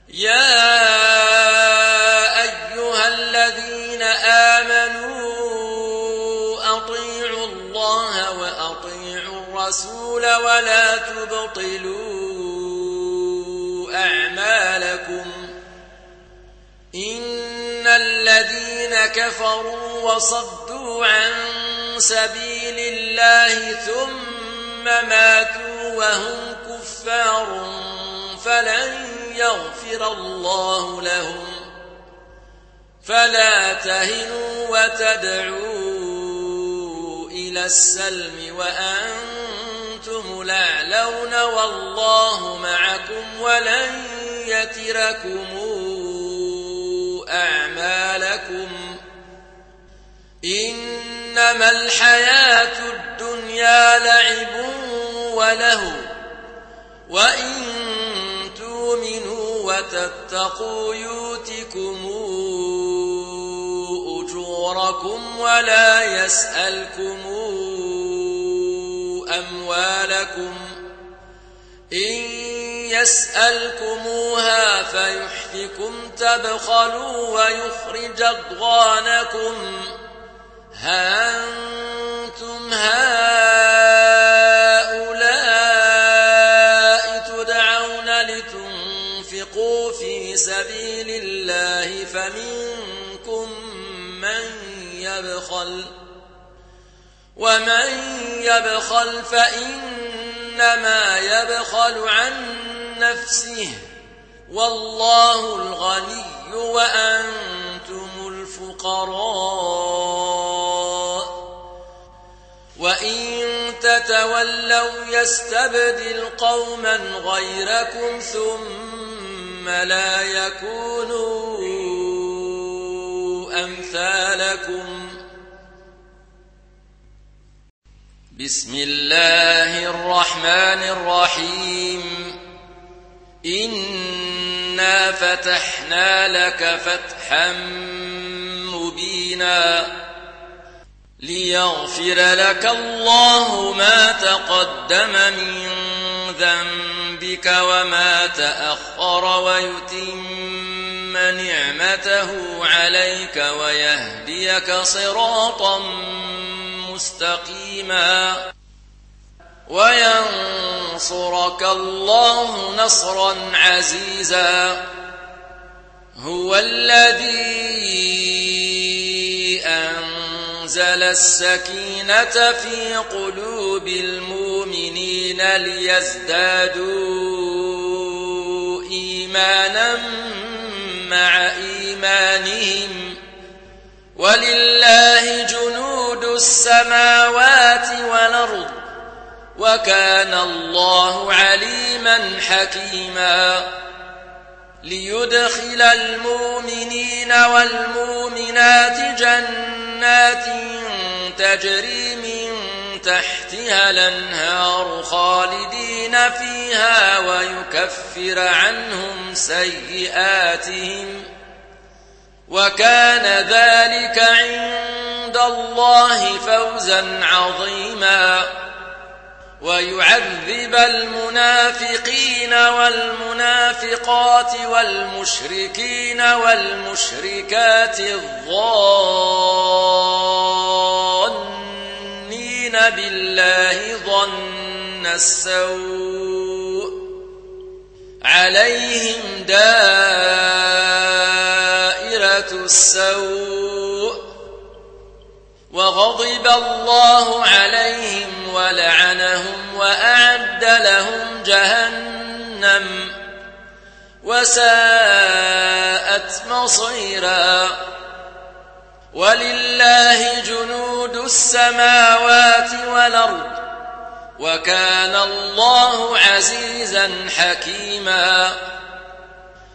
يا أيها الذين آمنوا أطيعوا الله وأطيعوا الرسول ولا تبطلوا أعمالكم إن الذين كفروا وصدوا عن سبيل الله ثم ماتوا وهم كفار فلن يغفر الله لهم فلا تهنوا وتدعوا إلى السلم وأنتم الأعلون والله معكم ولن يتركم أعمالكم إنما الحياة الدنيا لعب ولهو وإن تؤمنوا وتتقوا يؤتكم أجوركم ولا يسألكم أموالكم إن يسألكموها فيحفكم تبخلوا ويخرج أضغانكم ها أنتم هؤلاء تدعون لتنفقوا في سبيل الله فمنكم من يبخل ومن يبخل فإنما يبخل عن نفسه والله الغني وأنتم الفقراء وإن تتولوا يستبدل قوما غيركم ثم لا يكونوا أمثالكم بسم الله الرحمن الرحيم إنا فتحنا لك فتحا مبينا ليغفر لك الله ما تقدم من ذنبك وما تأخر ويتم نعمته عليك ويهديك صراطا مستقيما وينصرك الله نصرا عزيزا هو الذي أنزل السكينة في قلوب المؤمنين ليزدادوا إيمانا مع إيمانهم ولله جنود السماوات والأرض وكان الله عليما حكيما ليدخل المؤمنين والمؤمنات جنات تجري من تحتها الأنهار خالدين فيها ويكفر عنهم سيئاتهم وكان ذلك عند الله فوزا عظيما ويعذب المنافقين والمنافقات والمشركين والمشركات الظانين بالله ظن السوء عليهم دائرة السوء وغضب الله عليهم ولعنهم وأعد لهم جهنم وساءت مصيرا ولله جنود السماوات والأرض وكان الله عزيزا حكيما